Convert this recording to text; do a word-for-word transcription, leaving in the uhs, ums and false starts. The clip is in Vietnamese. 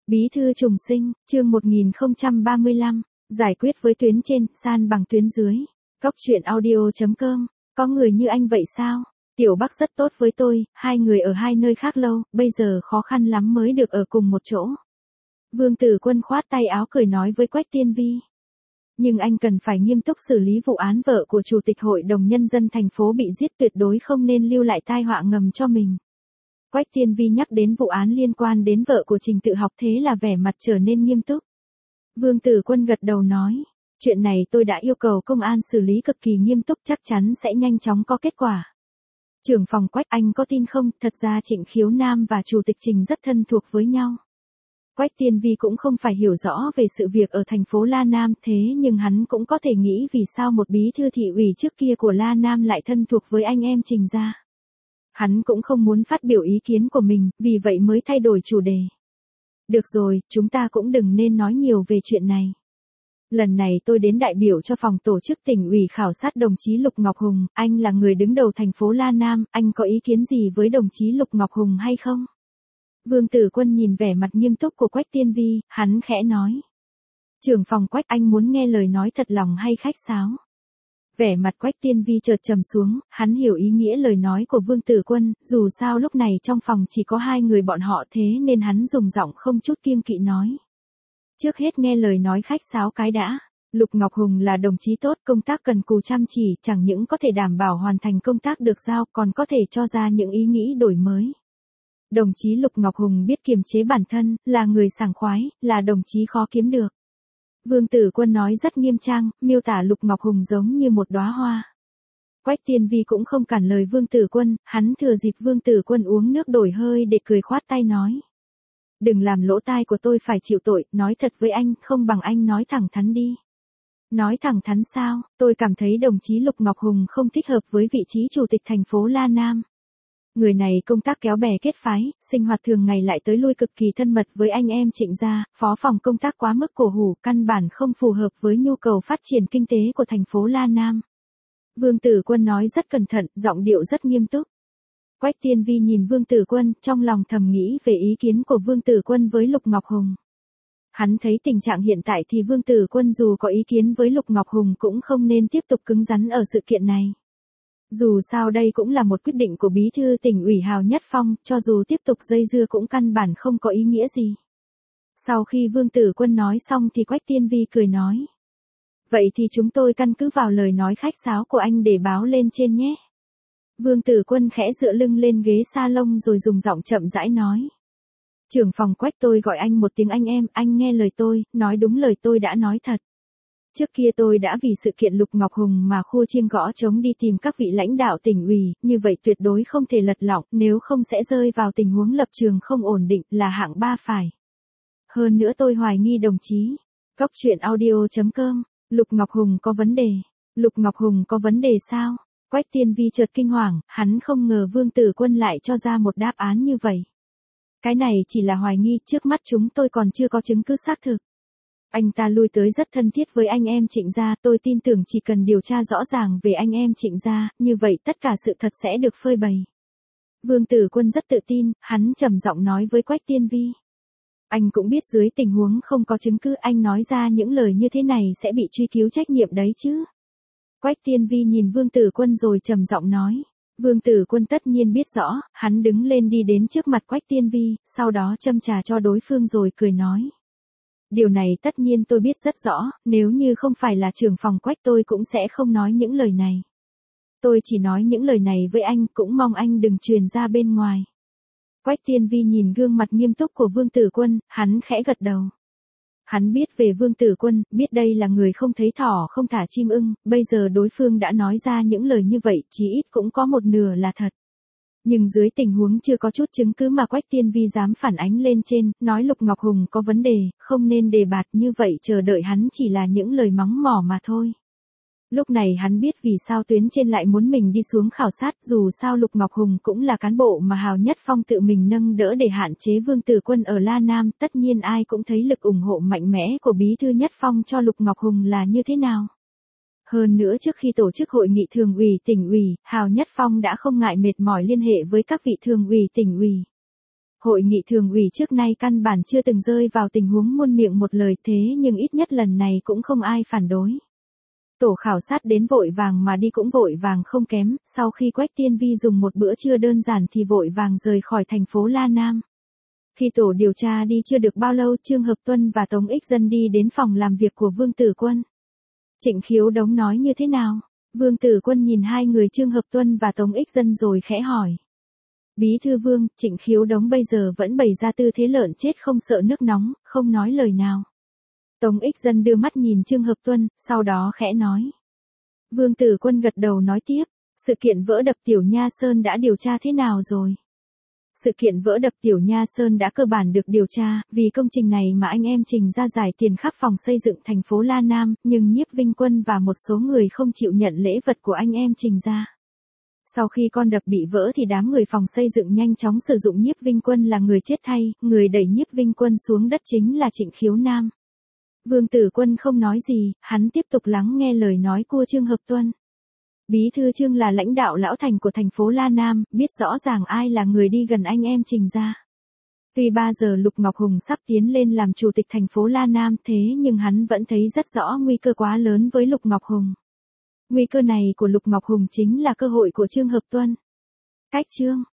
Bí thư trùng sinh, chương một nghìn không trăm ba mươi lăm, giải quyết với tuyến trên, san bằng tuyến dưới. Cóc truyện audio chấm com, có người như anh vậy sao? Tiểu Bắc rất tốt với tôi, hai người ở hai nơi khác lâu, bây giờ khó khăn lắm mới được ở cùng một chỗ. Vương Tử Quân khoát tay áo cười nói với Quách Tiên Vi. Nhưng anh cần phải nghiêm túc xử lý vụ án vợ của Chủ tịch Hội đồng Nhân dân thành phố bị giết, tuyệt đối không nên lưu lại tai họa ngầm cho mình. Quách Tiên Vi nhắc đến vụ án liên quan đến vợ của Trình Tự Học, thế là vẻ mặt trở nên nghiêm túc. Vương Tử Quân gật đầu nói, chuyện này tôi đã yêu cầu công an xử lý cực kỳ nghiêm túc, chắc chắn sẽ nhanh chóng có kết quả. Trưởng phòng Quách, anh có tin không, thật ra Trịnh Khiếu Nam và Chủ tịch Trình rất thân thuộc với nhau. Quách Tiên Vi cũng không phải hiểu rõ về sự việc ở thành phố La Nam, thế nhưng hắn cũng có thể nghĩ vì sao một bí thư thị ủy trước kia của La Nam lại thân thuộc với anh em Trình gia. Hắn cũng không muốn phát biểu ý kiến của mình, vì vậy mới thay đổi chủ đề. Được rồi, chúng ta cũng đừng nên nói nhiều về chuyện này. Lần này tôi đến đại biểu cho phòng tổ chức tỉnh ủy khảo sát đồng chí Lục Ngọc Hùng, anh là người đứng đầu thành phố La Nam, anh có ý kiến gì với đồng chí Lục Ngọc Hùng hay không? Vương Tử Quân nhìn vẻ mặt nghiêm túc của Quách Tiên Vi, hắn khẽ nói. Trưởng phòng Quách, anh muốn nghe lời nói thật lòng hay khách sáo? Vẻ mặt Quách Tiên Vi chợt trầm xuống, hắn hiểu ý nghĩa lời nói của Vương Tử Quân, dù sao lúc này trong phòng chỉ có hai người bọn họ, thế nên hắn dùng giọng không chút kiêng kỵ nói. Trước hết nghe lời nói khách sáo cái đã. Lục Ngọc Hùng là đồng chí tốt, công tác cần cù chăm chỉ, chẳng những có thể đảm bảo hoàn thành công tác được giao, còn có thể cho ra những ý nghĩ đổi mới. Đồng chí Lục Ngọc Hùng biết kiềm chế bản thân, là người sảng khoái, là đồng chí khó kiếm được. Vương Tử Quân nói rất nghiêm trang, miêu tả Lục Ngọc Hùng giống như một đóa hoa. Quách Tiên Vi cũng không cản lời Vương Tử Quân, hắn thừa dịp Vương Tử Quân uống nước đổi hơi để cười khoát tay nói. Đừng làm lỗ tai của tôi phải chịu tội, nói thật với anh, không bằng anh nói thẳng thắn đi. Nói thẳng thắn sao, tôi cảm thấy đồng chí Lục Ngọc Hùng không thích hợp với vị trí chủ tịch thành phố La Nam. Người này công tác kéo bè kết phái, sinh hoạt thường ngày lại tới lui cực kỳ thân mật với anh em Trịnh gia, phó phòng công tác quá mức cổ hủ, căn bản không phù hợp với nhu cầu phát triển kinh tế của thành phố La Nam. Vương Tử Quân nói rất cẩn thận, giọng điệu rất nghiêm túc. Quách Tiên Vi nhìn Vương Tử Quân, trong lòng thầm nghĩ về ý kiến của Vương Tử Quân với Lục Ngọc Hùng. Hắn thấy tình trạng hiện tại thì Vương Tử Quân dù có ý kiến với Lục Ngọc Hùng cũng không nên tiếp tục cứng rắn ở sự kiện này. Dù sao đây cũng là một quyết định của bí thư tỉnh ủy Hào Nhất Phong, cho dù tiếp tục dây dưa cũng căn bản không có ý nghĩa gì. Sau khi Vương Tử Quân nói xong thì Quách Tiên Vi cười nói. Vậy thì chúng tôi căn cứ vào lời nói khách sáo của anh để báo lên trên nhé. Vương Tử Quân khẽ dựa lưng lên ghế salon rồi dùng giọng chậm rãi nói. Trưởng phòng Quách, tôi gọi anh một tiếng anh em, anh nghe lời tôi, nói đúng lời tôi đã nói thật. Trước kia tôi đã vì sự kiện Lục Ngọc Hùng mà khua chiêng gõ trống đi tìm các vị lãnh đạo tỉnh ủy, như vậy tuyệt đối không thể lật lọng, nếu không sẽ rơi vào tình huống lập trường không ổn định, là hạng ba phải. Hơn nữa tôi hoài nghi đồng chí. Cóc truyện audio chấm com, Lục Ngọc Hùng có vấn đề. Lục Ngọc Hùng có vấn đề sao? Quách Tiên Vi chợt kinh hoàng, hắn không ngờ Vương Tử Quân lại cho ra một đáp án như vậy. Cái này chỉ là hoài nghi, trước mắt chúng tôi còn chưa có chứng cứ xác thực. Anh ta lui tới rất thân thiết với anh em Trịnh gia, tôi tin tưởng chỉ cần điều tra rõ ràng về anh em Trịnh gia, như vậy tất cả sự thật sẽ được phơi bày. Vương Tử Quân rất tự tin, hắn trầm giọng nói với Quách Tiên Vi. Anh cũng biết dưới tình huống không có chứng cứ anh nói ra những lời như thế này sẽ bị truy cứu trách nhiệm đấy chứ. Quách Tiên Vi nhìn Vương Tử Quân rồi trầm giọng nói. Vương Tử Quân tất nhiên biết rõ, hắn đứng lên đi đến trước mặt Quách Tiên Vi, sau đó châm trà cho đối phương rồi cười nói. Điều này tất nhiên tôi biết rất rõ, nếu như không phải là trưởng phòng Quách tôi cũng sẽ không nói những lời này. Tôi chỉ nói những lời này với anh, cũng mong anh đừng truyền ra bên ngoài. Quách Tiên Vi nhìn gương mặt nghiêm túc của Vương Tử Quân, hắn khẽ gật đầu. Hắn biết về Vương Tử Quân, biết đây là người không thấy thỏ không thả chim ưng, bây giờ đối phương đã nói ra những lời như vậy, chí ít cũng có một nửa là thật. Nhưng dưới tình huống chưa có chút chứng cứ mà Quách Tiên Vi dám phản ánh lên trên, nói Lục Ngọc Hùng có vấn đề, không nên đề bạt, như vậy chờ đợi hắn chỉ là những lời mắng mỏ mà thôi. Lúc này hắn biết vì sao tuyến trên lại muốn mình đi xuống khảo sát, dù sao Lục Ngọc Hùng cũng là cán bộ mà Hào Nhất Phong tự mình nâng đỡ để hạn chế Vương Tử Quân ở La Nam, tất nhiên ai cũng thấy lực ủng hộ mạnh mẽ của bí thư Nhất Phong cho Lục Ngọc Hùng là như thế nào. Hơn nữa trước khi tổ chức hội nghị thường ủy tỉnh ủy, Hào Nhất Phong đã không ngại mệt mỏi liên hệ với các vị thường ủy tỉnh ủy. Hội nghị thường ủy trước nay căn bản chưa từng rơi vào tình huống muôn miệng một lời thế nhưng ít nhất lần này cũng không ai phản đối. Tổ khảo sát đến vội vàng mà đi cũng vội vàng không kém, sau khi Quách Tiên Vi dùng một bữa trưa đơn giản thì vội vàng rời khỏi thành phố La Nam. Khi tổ điều tra đi chưa được bao lâu, Trương Hợp Tuân và Tống Ích Dân đi đến phòng làm việc của Vương Tử Quân. Trịnh Khiếu Đống nói như thế nào? Vương Tử Quân nhìn hai người Trương Hợp Tuân và Tống Ích Dân rồi khẽ hỏi. Bí thư Vương, Trịnh Khiếu Đống bây giờ vẫn bày ra tư thế lợn chết không sợ nước nóng, không nói lời nào. Tống Ích Dân đưa mắt nhìn Trương Hợp Tuân, sau đó khẽ nói. Vương Tử Quân gật đầu nói tiếp, sự kiện vỡ đập Tiểu Nha Sơn đã điều tra thế nào rồi? Sự kiện vỡ đập Tiểu Nha Sơn đã cơ bản được điều tra, vì công trình này mà anh em Trình ra giải tiền khắp phòng xây dựng thành phố La Nam, nhưng Nhiếp Vinh Quân và một số người không chịu nhận lễ vật của anh em Trình ra. Sau khi con đập bị vỡ thì đám người phòng xây dựng nhanh chóng sử dụng Nhiếp Vinh Quân là người chết thay, người đẩy Nhiếp Vinh Quân xuống đất chính là Trịnh Khiếu Nam. Vương Tử Quân không nói gì, hắn tiếp tục lắng nghe lời nói của Trương Hợp Tuân. Bí thư Trương là lãnh đạo lão thành của thành phố La Nam, biết rõ ràng ai là người đi gần anh em Trình ra. Tuy ba giờ Lục Ngọc Hùng sắp tiến lên làm chủ tịch thành phố La Nam thế nhưng hắn vẫn thấy rất rõ nguy cơ quá lớn với Lục Ngọc Hùng. Nguy cơ này của Lục Ngọc Hùng chính là cơ hội của Trương Hợp Tuân. Cách Trương